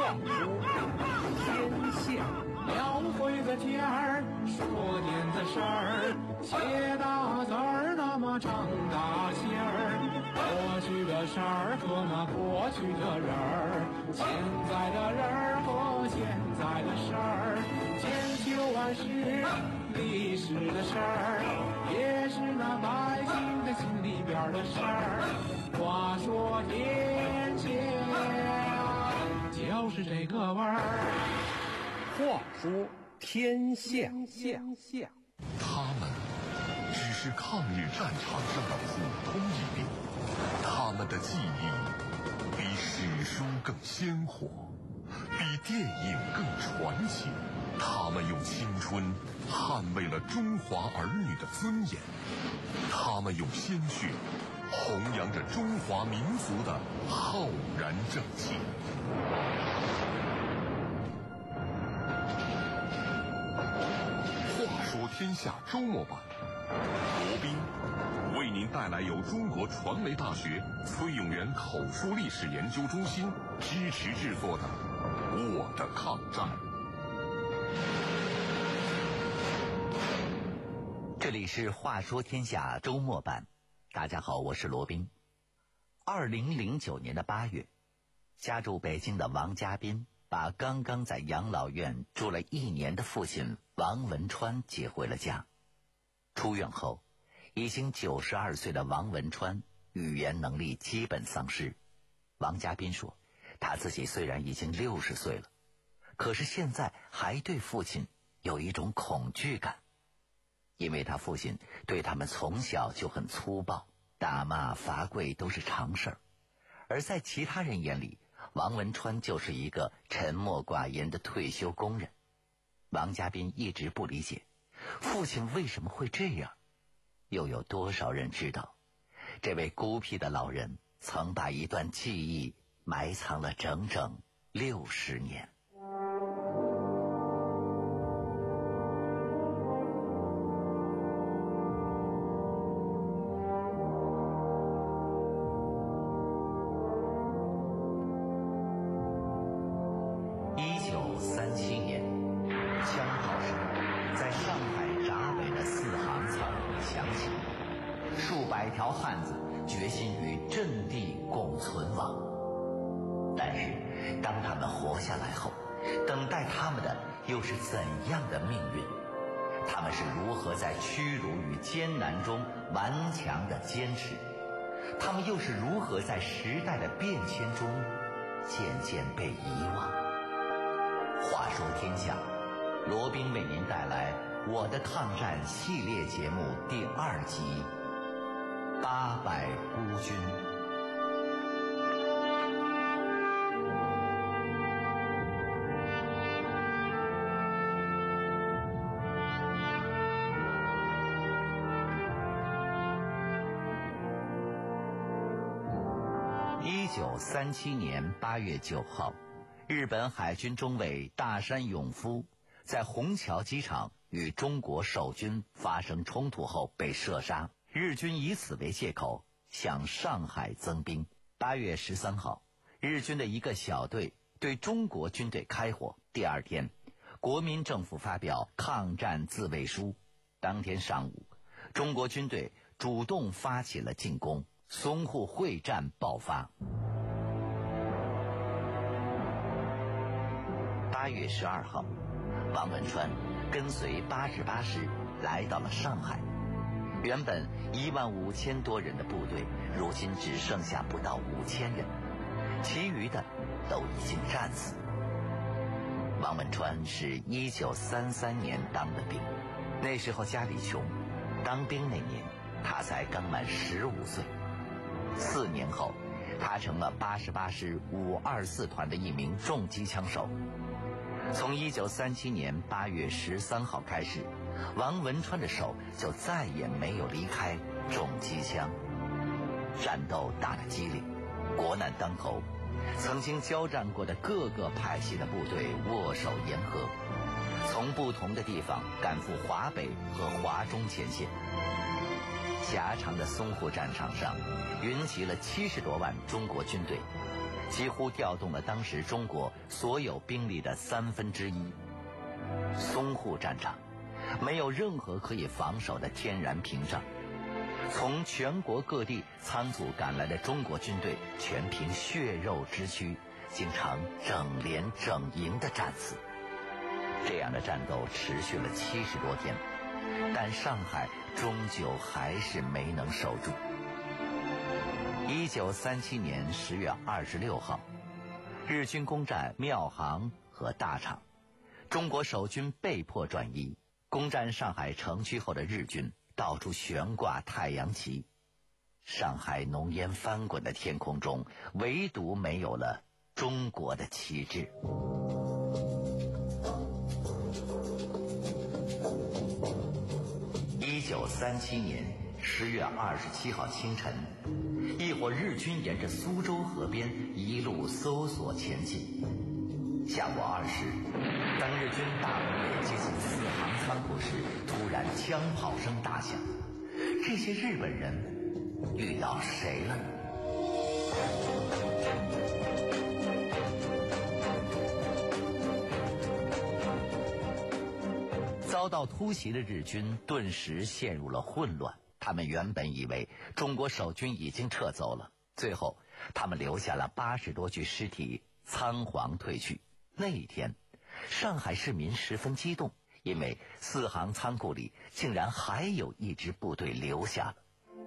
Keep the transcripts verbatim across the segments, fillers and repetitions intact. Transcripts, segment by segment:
说天下，描绘个天儿，说点子事儿，写大字儿，那么唱大戏儿。过去的事儿和那过去的人儿，现在的人儿和现在的事儿，千秋万世历史的事儿，也是那百姓的心里边的事儿。话说天下，就是这个味儿。 话说天下， 他们只是抗日战场上的普通一兵，他们的记忆比史书更鲜活，比电影更传奇。他们用青春捍卫了中华儿女的尊严，他们用鲜血弘扬着中华民族的浩然正气。话说天下周末版，罗宾为您带来由中国传媒大学崔永元口述历史研究中心支持制作的《我的抗战》。 这里是话说天下周末版，大家好，我是罗宾。二零零九年的八月，家住北京的王家斌把刚刚在养老院住了一年的父亲王文川接回了家。出院后，已经九十二岁的王文川语言能力基本丧失。王家斌说，他自己虽然已经六十岁了，可是现在还对父亲有一种恐惧感。因为他父亲对他们从小就很粗暴，打骂罚跪都是常事儿。而在其他人眼里，王文川就是一个沉默寡言的退休工人。王家斌一直不理解父亲为什么会这样，又有多少人知道这位孤僻的老人曾把一段记忆埋藏了整整六十年。百条汉子决心与阵地共存亡，但是当他们活下来后，等待他们的又是怎样的命运？他们是如何在屈辱与艰难中顽强地坚持？他们又是如何在时代的变迁中渐渐被遗忘？话说天下，罗宾为您带来《我的抗战》系列节目第二集八百孤军。一九三七年八月九号，日本海军中尉大山勇夫在虹桥机场与中国守军发生冲突后被射杀。日军以此为借口向上海增兵。八月十三号，日军的一个小队对中国军队开火。第二天，国民政府发表抗战自卫书。当天上午，中国军队主动发起了进攻，淞沪会战爆发。八月十二号，王文川跟随八十八师来到了上海。原本一万五千多人的部队，如今只剩下不到五千人，其余的都已经战死。王文川是一九三三年当的兵，那时候家里穷，当兵那年他才刚满十五岁。四年后，他成了八十八师五二四团的一名重机枪手。从一九三七年八月十三号开始，王文川的手就再也没有离开重机枪。战斗打得激烈，国难当头，曾经交战过的各个派系的部队握手言和，从不同的地方赶赴华北和华中前线。狭长的淞沪战场上云集了七十多万中国军队， 几乎调动了当时中国所有兵力的三分之一。淞沪战场没有任何可以防守的天然屏障，从全国各地仓促赶来的中国军队全凭血肉之躯，经常整连整营的战死。这样的战斗持续了七十多天，但上海终究还是没能守住。一九三七年十月二十六号，日军攻占庙行和大厂，中国守军被迫转移。攻占上海城区后的日军到处悬挂太阳旗，上海浓烟翻滚的天空中，唯独没有了中国的旗帜。一九三七年十月二十七号清晨，一伙日军沿着苏州河边一路搜索前进。下午二时，当日军大本垒接近四行仓库时，突然枪炮声大响。这些日本人遇到谁了呢？遭到突袭的日军顿时陷入了混乱。他们原本以为中国守军已经撤走了，最后他们留下了八十多具尸体，仓皇退去。那一天，上海市民十分激动，因为四行仓库里竟然还有一支部队留下了。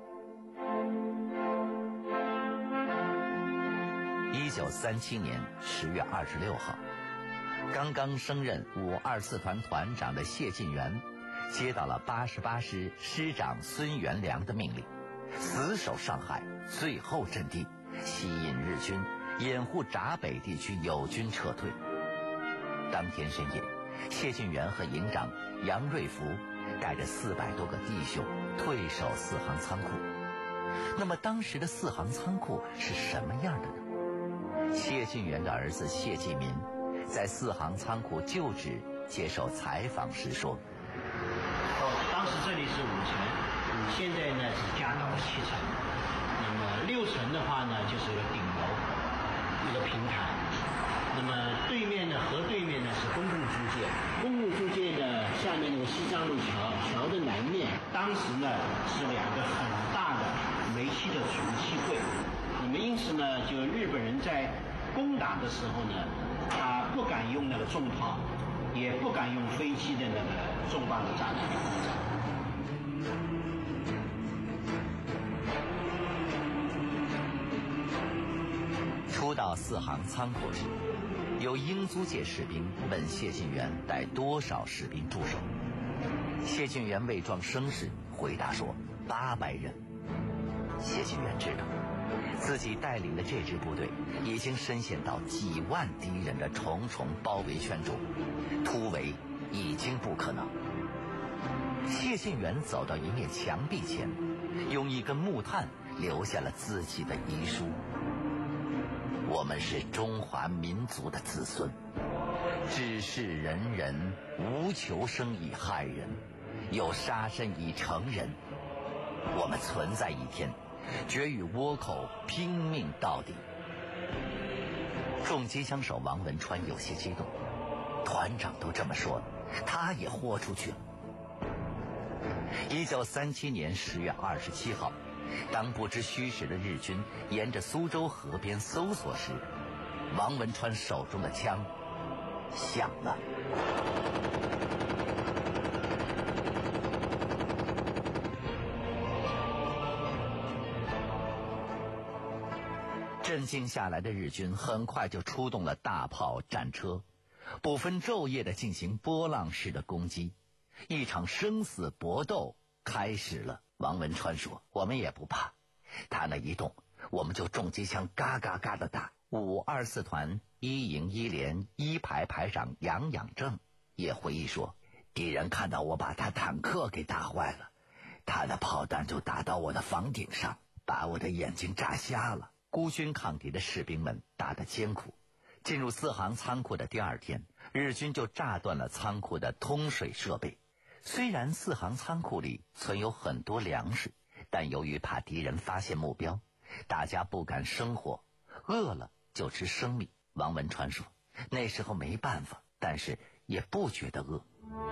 一九三七年十月二十六号，刚刚升任五二四团团长的谢晋元接到了八十八师师长孙元良的命令，死守上海最后阵地，吸引日军，掩护闸北地区友军撤退。当天深夜，谢晋元和营长杨瑞福带着四百多个弟兄退守四行仓库。那么当时的四行仓库是什么样的呢？谢晋元的儿子谢继民在四行仓库就职接受采访时说： 哦，当时这里是五层，现在呢是加到了七层。那么六层的话呢，就是一个顶楼，一个平台。那么对面呢，河对面呢是公共租界，公共租界呢下面那个西藏路桥，桥的南面，当时呢是两个很大的煤气的储气柜。那么因此呢，就日本人在攻打的时候呢，他不敢用那个重炮，也不敢用飞机的那个重磅的炸弹。 初到四行仓库时，有英租界士兵问谢晋元带多少士兵驻守。谢晋元伪装声势回答说八百人。谢晋元知道自己带领的这支部队已经深陷到几万敌人的重重包围圈中，突围已经不可能。谢晋元走到一面墙壁前，用一根木炭留下了自己的遗书：我们是中华民族的子孙，治世仁人，无求生以害人，有杀身以成仁。我们存在一天，决与倭寇拼命到底。重机枪手王文川有些激动，团长都这么说了，他也豁出去了。一九三七年十月二十七号，当不知虚实的日军沿着苏州河边搜索时，王文川手中的枪响了。镇静下来的日军很快就出动了大炮、战车，不分昼夜地进行波浪式的攻击。一场生死搏斗开始了。王文川说：我们也不怕，他那一动，我们就重机枪嘎嘎嘎的打。五二四团一营一连一排排长杨养正也回忆说，敌人看到我把他坦克给打坏了，他的炮弹就打到我的房顶上，把我的眼睛炸瞎了。孤军抗敌的士兵们打得艰苦。进入四行仓库的第二天，日军就炸断了仓库的通水设备。虽然四行仓库里存有很多粮食，但由于怕敌人发现目标，大家不敢生火，饿了就吃生米。王文川说，那时候没办法，但是也不觉得饿。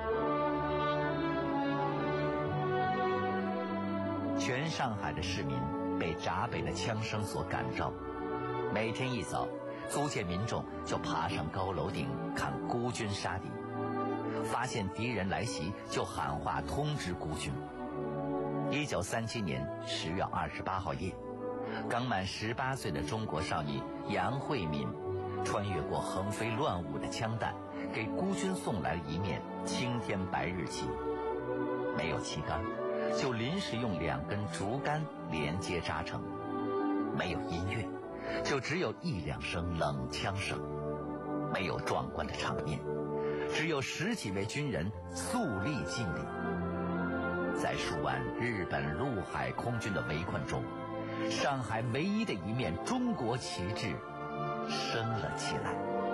全上海的市民被闸北的枪声所感召，每天一早，租界民众就爬上高楼顶看孤军杀敌，发现敌人来袭就喊话通知孤军。一九三七年十月二十八号夜，刚满十八岁的中国少女杨慧敏穿越过横飞乱舞的枪弹，给孤军送来了一面青天白日旗。没有旗杆，就临时用两根竹竿连接扎成。没有音乐，就只有一两声冷枪声。没有壮观的场面，只有十几位军人肃立敬礼。在数万日本陆海空军的围困中，上海唯一的一面中国旗帜升了起来。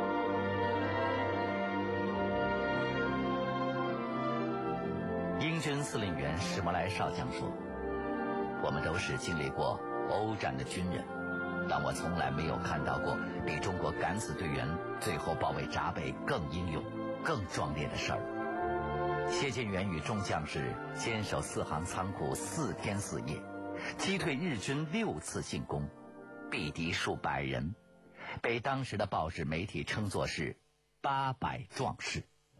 英军司令员史摩莱少将说，我们都是经历过欧战的军人，但我从来没有看到过比中国敢死队员最后保卫闸北更英勇更壮烈的事儿。谢晋元与众将士坚守四行仓库四天四夜，击退日军六次进攻，毙敌数百人，被当时的报纸媒体称作是八百壮士。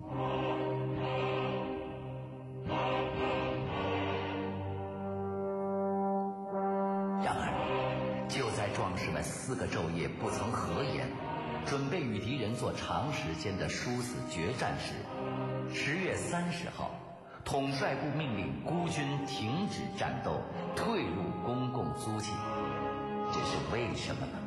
然而就在壮士们四个昼夜不曾合眼，准备与敌人做长时间的殊死决战时，十月三十号，统帅部命令孤军停止战斗，退入公共租界。这是为什么呢？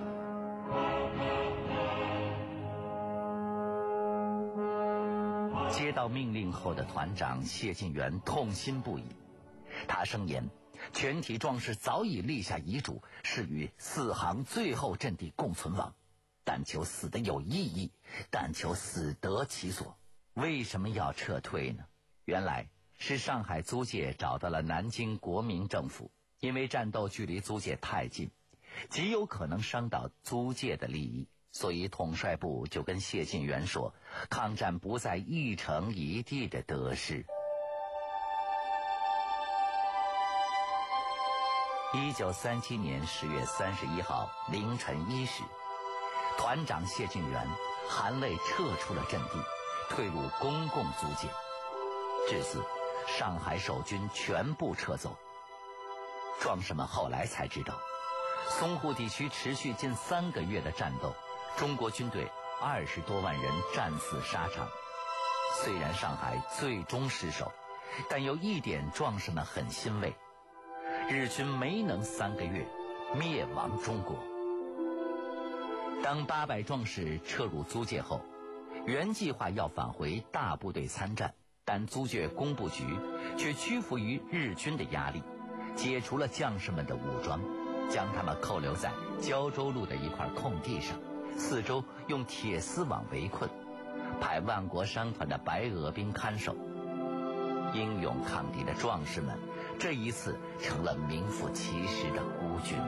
接到命令后的团长谢晋元痛心不已，他声言，全体壮士早已立下遗嘱，是与四行最后阵地共存亡，但求死得有意义，但求死得其所。为什么要撤退呢？原来是上海租界找到了南京国民政府，因为战斗距离租界太近，极有可能伤到租界的利益，所以统帅部就跟谢晋元说，抗战不在一城一地的得失。一九三七年十月三十一号凌晨一时，团长谢晋元含泪撤出了阵地，退入公共租界。至此，上海守军全部撤走。壮士们后来才知道，淞沪地区持续近三个月的战斗，中国军队二十多万人战死沙场。虽然上海最终失守，但有一点壮士们很欣慰，日军没能三个月灭亡中国。当八百壮士撤入租界后，原计划要返回大部队参战，但租界工部局却屈服于日军的压力，解除了将士们的武装，将他们扣留在胶州路的一块空地上，四周用铁丝网围困，派万国商团的白俄兵看守。英勇抗敌的壮士们这一次成了名副其实的孤军。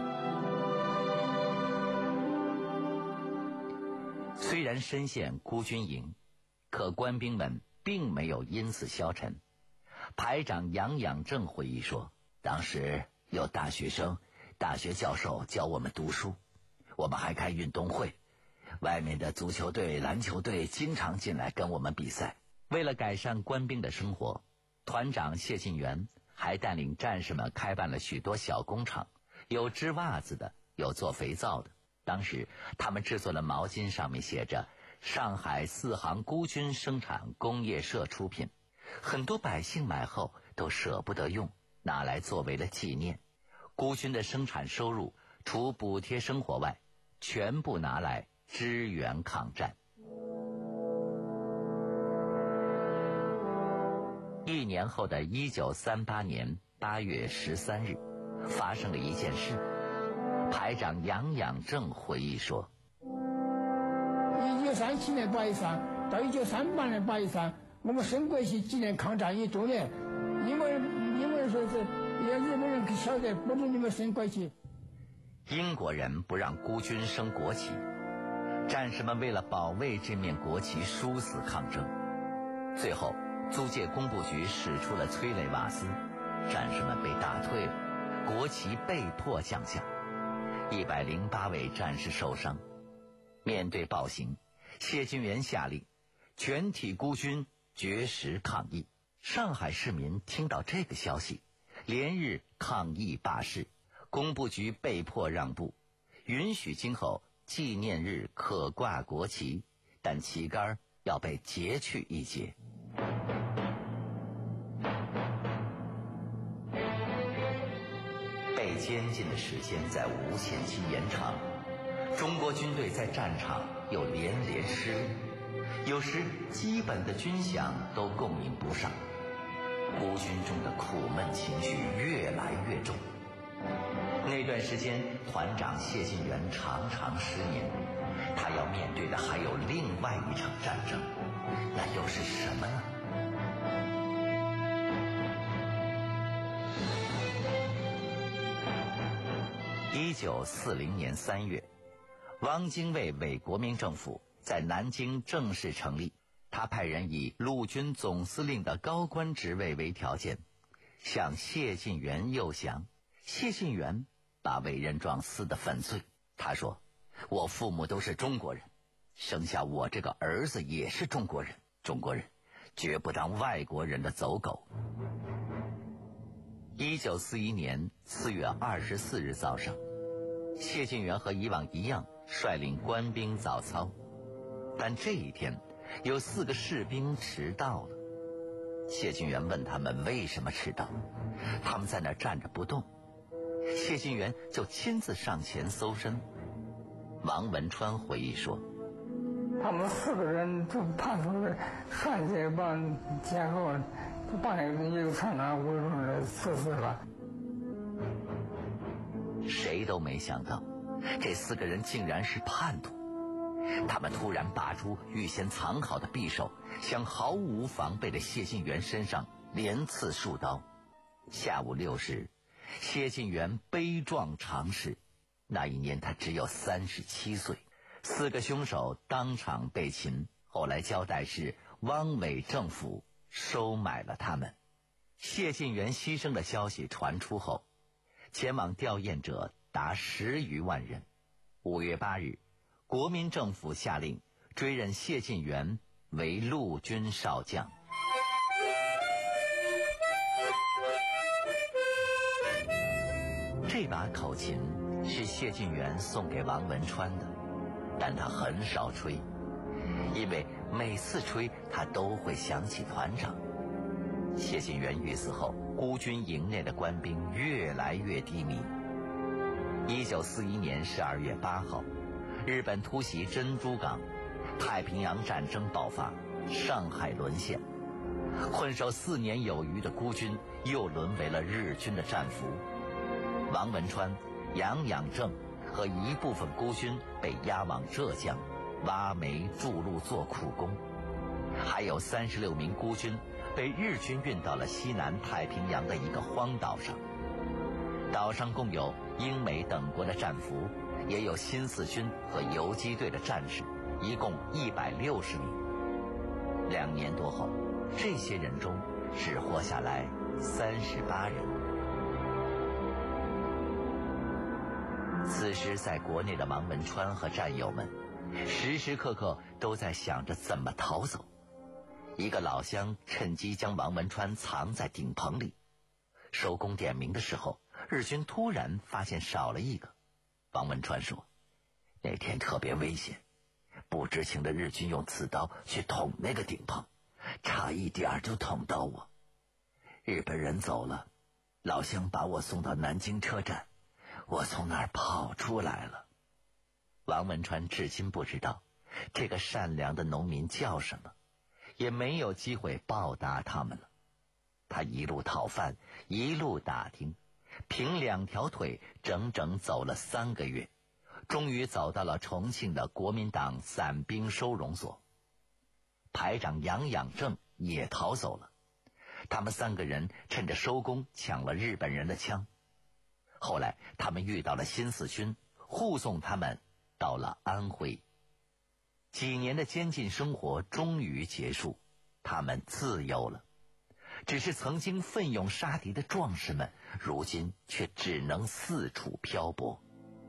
虽然深陷孤军营，可官兵们并没有因此消沉。排长杨养正回忆说，当时有大学生、大学教授教我们读书，我们还开运动会，外面的足球队、篮球队经常进来跟我们比赛。为了改善官兵的生活，团长谢晋元还带领战士们开办了许多小工厂，有织袜子的，有做肥皂的。当时他们制作了毛巾，上面写着上海四行孤军生产工业社出品，很多百姓买后都舍不得用，拿来作为了纪念。孤军的生产收入除补贴生活外，全部拿来支援抗战。一年后的一九三八年八月十三日，发生了一件事。排长杨养正回忆说， 一九三七年八月三到一九三八年八月三，我们升国旗纪念抗战一周年。英国人英国人说是让日本人晓得不准你们升国旗。 英国人不让孤军升国旗， 战士们为了保卫这面国旗殊死抗争，最后租界工部局使出了催泪瓦斯，战士们被打退了，国旗被迫降下，一百零八位战士受伤。面对暴行，谢晋元下令全体孤军绝食抗议。上海市民听到这个消息，连日抗议罢市，工部局被迫让步，允许今后纪念日可挂国旗，但旗杆要被截去一截。被监禁的时间在无限期延长，中国军队在战场又连连失利，有时基本的军饷都供应不上，孤军中的苦闷情绪越来越重。那段时间，团长谢晋元常常失眠，他要面对的还有另外一场战争，那又是什么呢？一九四零年三月，汪精卫为国民政府在南京正式成立，他派人以陆军总司令的高官职位为条件，向谢晋元诱降。谢晋元把委任状撕得粉碎，他说：“我父母都是中国人，生下我这个儿子也是中国人，中国人绝不当外国人的走狗。”一九四一年四月二十四日早上，谢晋元和以往一样率领官兵早操，但这一天有四个士兵迟到了。谢晋元问他们为什么迟到，他们在那儿站着不动，谢晋元就亲自上前搜身。王文川回忆说：“ 他们四个人就叛徒的上去把前后就把一个船长围住了刺死了。” 谁都没想到，这四个人竟然是叛徒。他们突然拔出预先藏好的匕首，向毫无防备的谢晋元身上连刺数刀。下午六时，谢晋元悲壮长逝，那一年他只有三十七岁。四个凶手当场被擒，后来交代是汪伪政府收买了他们。谢晋元牺牲的消息传出后，前往吊唁者达十余万人。五月八日，国民政府下令追认谢晋元为陆军少将。这把口琴是谢晋元送给王文川的，但他很少吹，因为每次吹他都会想起团长。谢晋元遇死后，孤军营内的官兵越来越低迷。一九四一年十二月八号，日本突袭珍珠港，太平洋战争爆发，上海沦陷。困守四年有余的孤军又沦为了日军的战俘。王文川、杨养正和一部分孤军被押往浙江，挖煤筑路做苦工，还有三十六名孤军被日军运到了西南太平洋的一个荒岛上。岛上共有英美等国的战俘，也有新四军和游击队的战士，一共一百六十名。两年多后，这些人中只活下来三十八人。此时在国内的王文川和战友们时时刻刻都在想着怎么逃走。一个老乡趁机将王文川藏在顶棚里，收工点名的时候，日军突然发现少了一个。王文川说，那天特别危险，不知情的日军用刺刀去捅那个顶棚，差一点就捅到我。日本人走了，老乡把我送到南京车站，我从那儿跑出来了。王文川至今不知道这个善良的农民叫什么，也没有机会报答他们了。他一路讨饭，一路打听，凭两条腿整整走了三个月，终于走到了重庆的国民党散兵收容所。排长杨养正也逃走了，他们三个人趁着收工抢了日本人的枪。后来他们遇到了新四军，护送他们到了安徽。 几年的监禁生活终于结束，他们自由了。只是曾经奋勇杀敌的壮士们，如今却只能四处漂泊。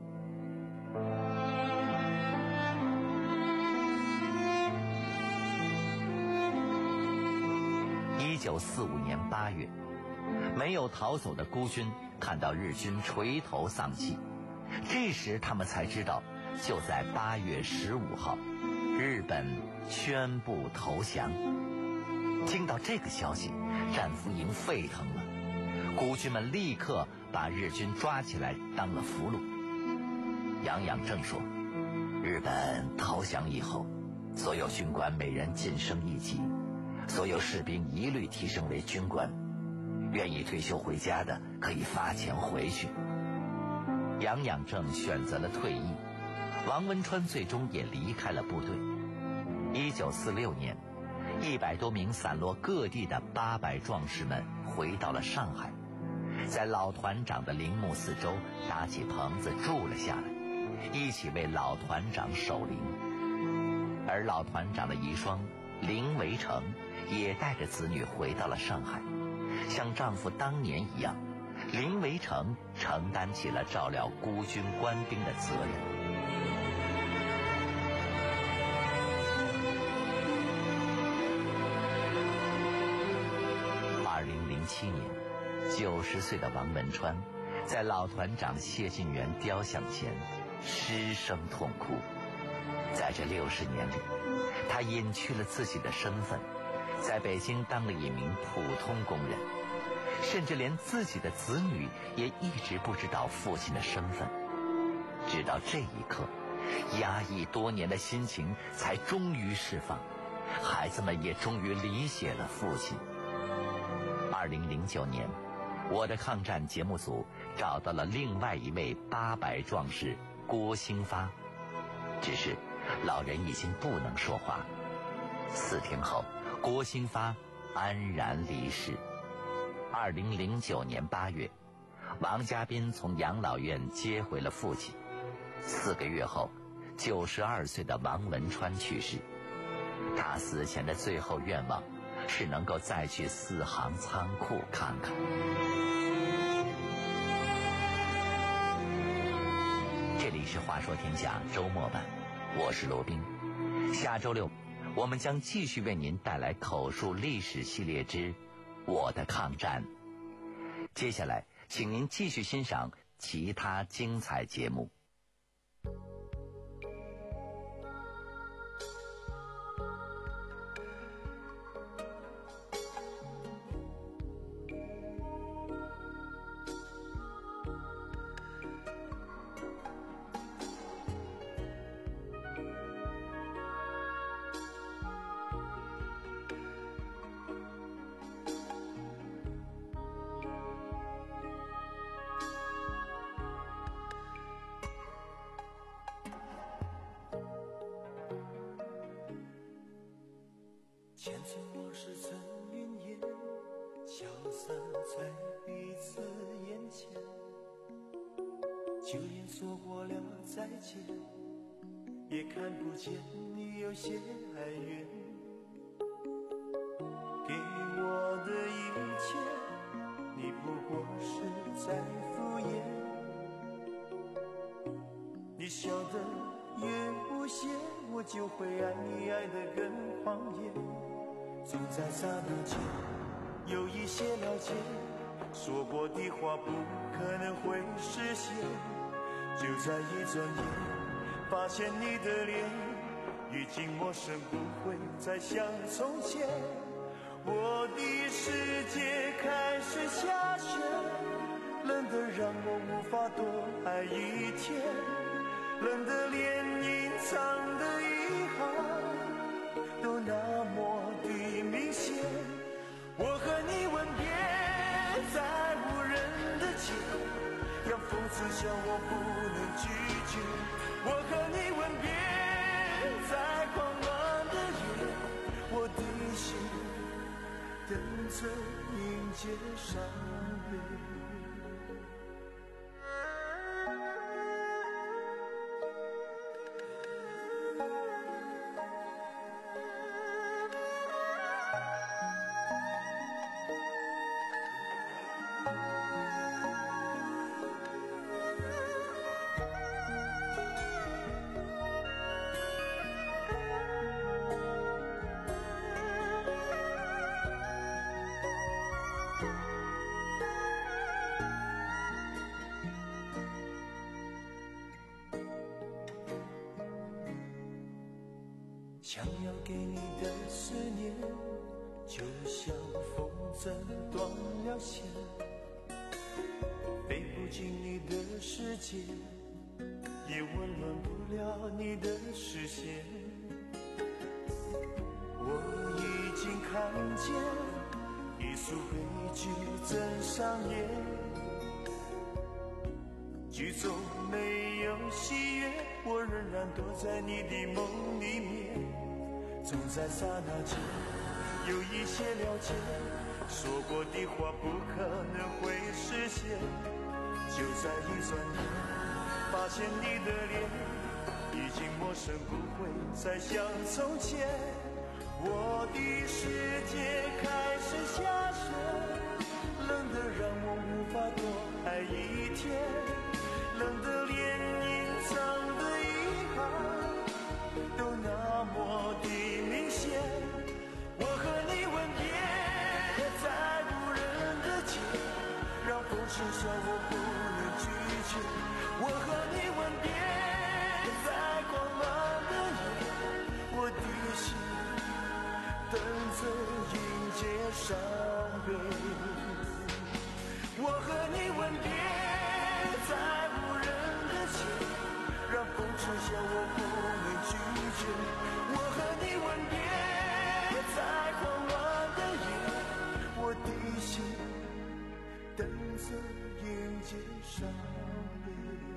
一九四五年八月，没有逃走的孤军看到日军垂头丧气，这时他们才知道，就在八月十五号，日本宣布投降。听到这个消息，战俘营沸腾了，孤军们立刻把日军抓起来当了俘虏。杨养正说，日本投降以后，所有军官每人晋升一级，所有士兵一律提升为军官，愿意退休回家的可以发钱回去。杨养正选择了退役，王文川最终也离开了部队。一九四六年，一百多名散落各地的八百壮士们回到了上海，在老团长的陵墓四周搭起棚子住了下来，一起为老团长守灵。而老团长的遗孀林维成也带着子女回到了上海，像丈夫当年一样，林维成承担起了照料孤军官兵的责任。二零零七年，九十岁的王文川在老团长谢晋元雕像前失声痛哭。在这六十年里，他隐去了自己的身份，在北京当了一名普通工人，甚至连自己的子女也一直不知道父亲的身份。直到这一刻，压抑多年的心情才终于释放，孩子们也终于理解了父亲。二零零九年，我的抗战节目组找到了另外一位八百壮士郭兴发，只是老人已经不能说话。四天后，郭兴发安然离世。二零零九年八月，王家斌从养老院接回了父亲。四个月后，九十二岁的王文川去世。他死前的最后愿望是能够再去四行仓库看看。这里是话说天下周末版，我是罗宾。下周六我们将继续为您带来口述历史系列之我的抗战。接下来请您继续欣赏其他精彩节目。 前尘往事曾云烟，消散在彼此眼前，就连说过了再见，也看不见你有些哀怨。给我的一切，你不过是在敷衍，你笑得越无邪，我就会爱你爱得更狂野。总在刹那间有一些了解，说过的话不可能会实现，就在一转眼发现你的脸已经陌生，不会再像从前。我的世界开始下雪，冷得让我无法多爱一天，冷得连隐藏的遗憾都那么的明显。我和你吻别在无人的街，让讽刺笑我不能拒绝。我和你吻别在狂乱的夜，我的心等着迎接伤悲。 想要给你的思念，就像风筝断了线，飞不进你的世界，也温暖不了你的视线。我已经看见一出悲剧正上演，剧中没有喜悦，我仍然躲在你的梦里面。总在刹那间有一些了解，说过的话不可能会实现。就在一转眼，发现你的脸已经陌生，不会再像从前。我的世界开始下雪，冷得让我无法多爱一天，冷得连隐藏的遗憾都那么的明显。我和你吻别在无人的街，让风吹笑我不能拒绝。我和你吻别在狂乱的夜，我的心等着迎接伤悲。我和你吻别在无人的街，让风吹笑我不能拒绝。我和你吻别在狂乱的夜，我的心等着迎接伤悲。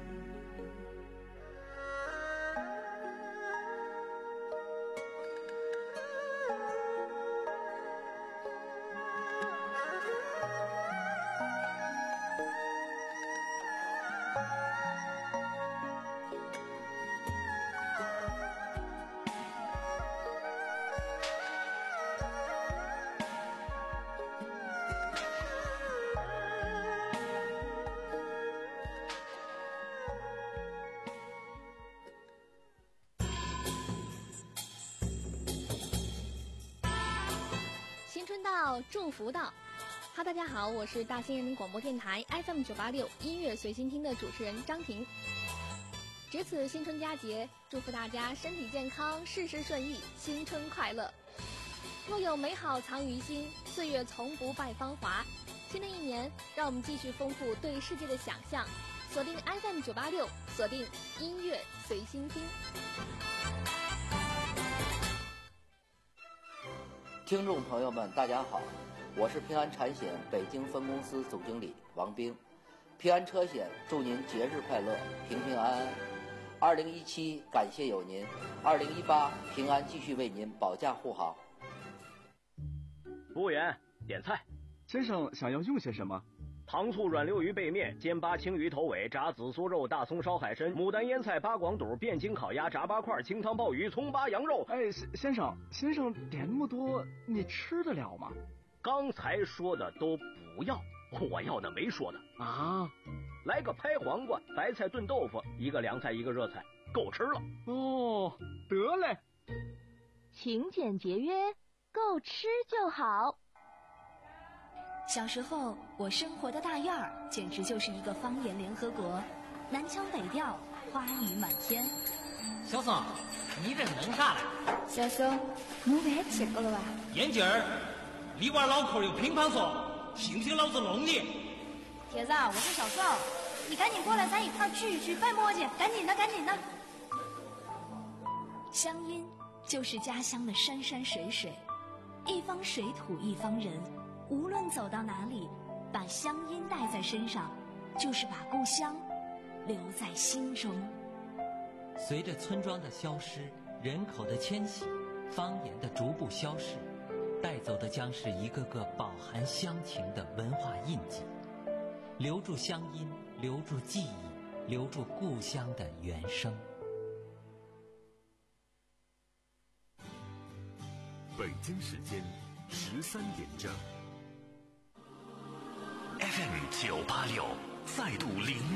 新春到，祝福到。哈，大家好，我是大兴人民广播电台 F M 九八六音乐随心听的主持人张婷。值此新春佳节，祝福大家身体健康，事事顺意，新春快乐。若有美好藏于心，岁月从不败芳华。新的一年，让我们继续丰富对世界的想象，锁定 F M 九八六，锁定音乐随心听。 听众朋友们，大家好，我是平安产险北京分公司总经理王兵。平安车险祝您节日快乐，平平安安。二零一七感谢有您，二零一八平安继续为您保驾护航。 服务员，点菜。 先生想要用些什么？ 糖醋软溜鱼背面、煎巴青鱼头尾、炸紫苏肉、大葱烧海参、牡丹腌菜、八广肚、汴京烤鸭、炸八块、清汤鲍鱼、葱巴羊肉。 哎，先生，先生点那么多，你吃得了吗？ 刚才说的都不要，我要的没说的啊。 来个拍黄瓜、白菜炖豆腐，一个凉菜一个热菜，够吃了。 哦，得嘞。 勤俭节约，够吃就好。 小时候，我生活的大院儿简直就是一个方言联合国，南腔北调，花语满天。 小宋，你这是弄啥嘞？ 小宋，弄饭吃过了吧？ 眼镜儿，你娃脑壳有乒乓球，信不信老子弄你？ 铁子，我是小宋，你赶紧过来，咱一块儿聚一聚，别磨叽，赶紧的，赶紧的。乡音就是家乡的山山水水，一方水土一方人。无论走到哪里，把乡音带在身上，就是把故乡留在心中。 随着村庄的消失，人口的迁徙，方言的逐步消逝，带走的将是一个个饱含乡情的文化印记。留住乡音，留住记忆，留住故乡的原声。 北京时间十三点整。 F M 九八六再度零。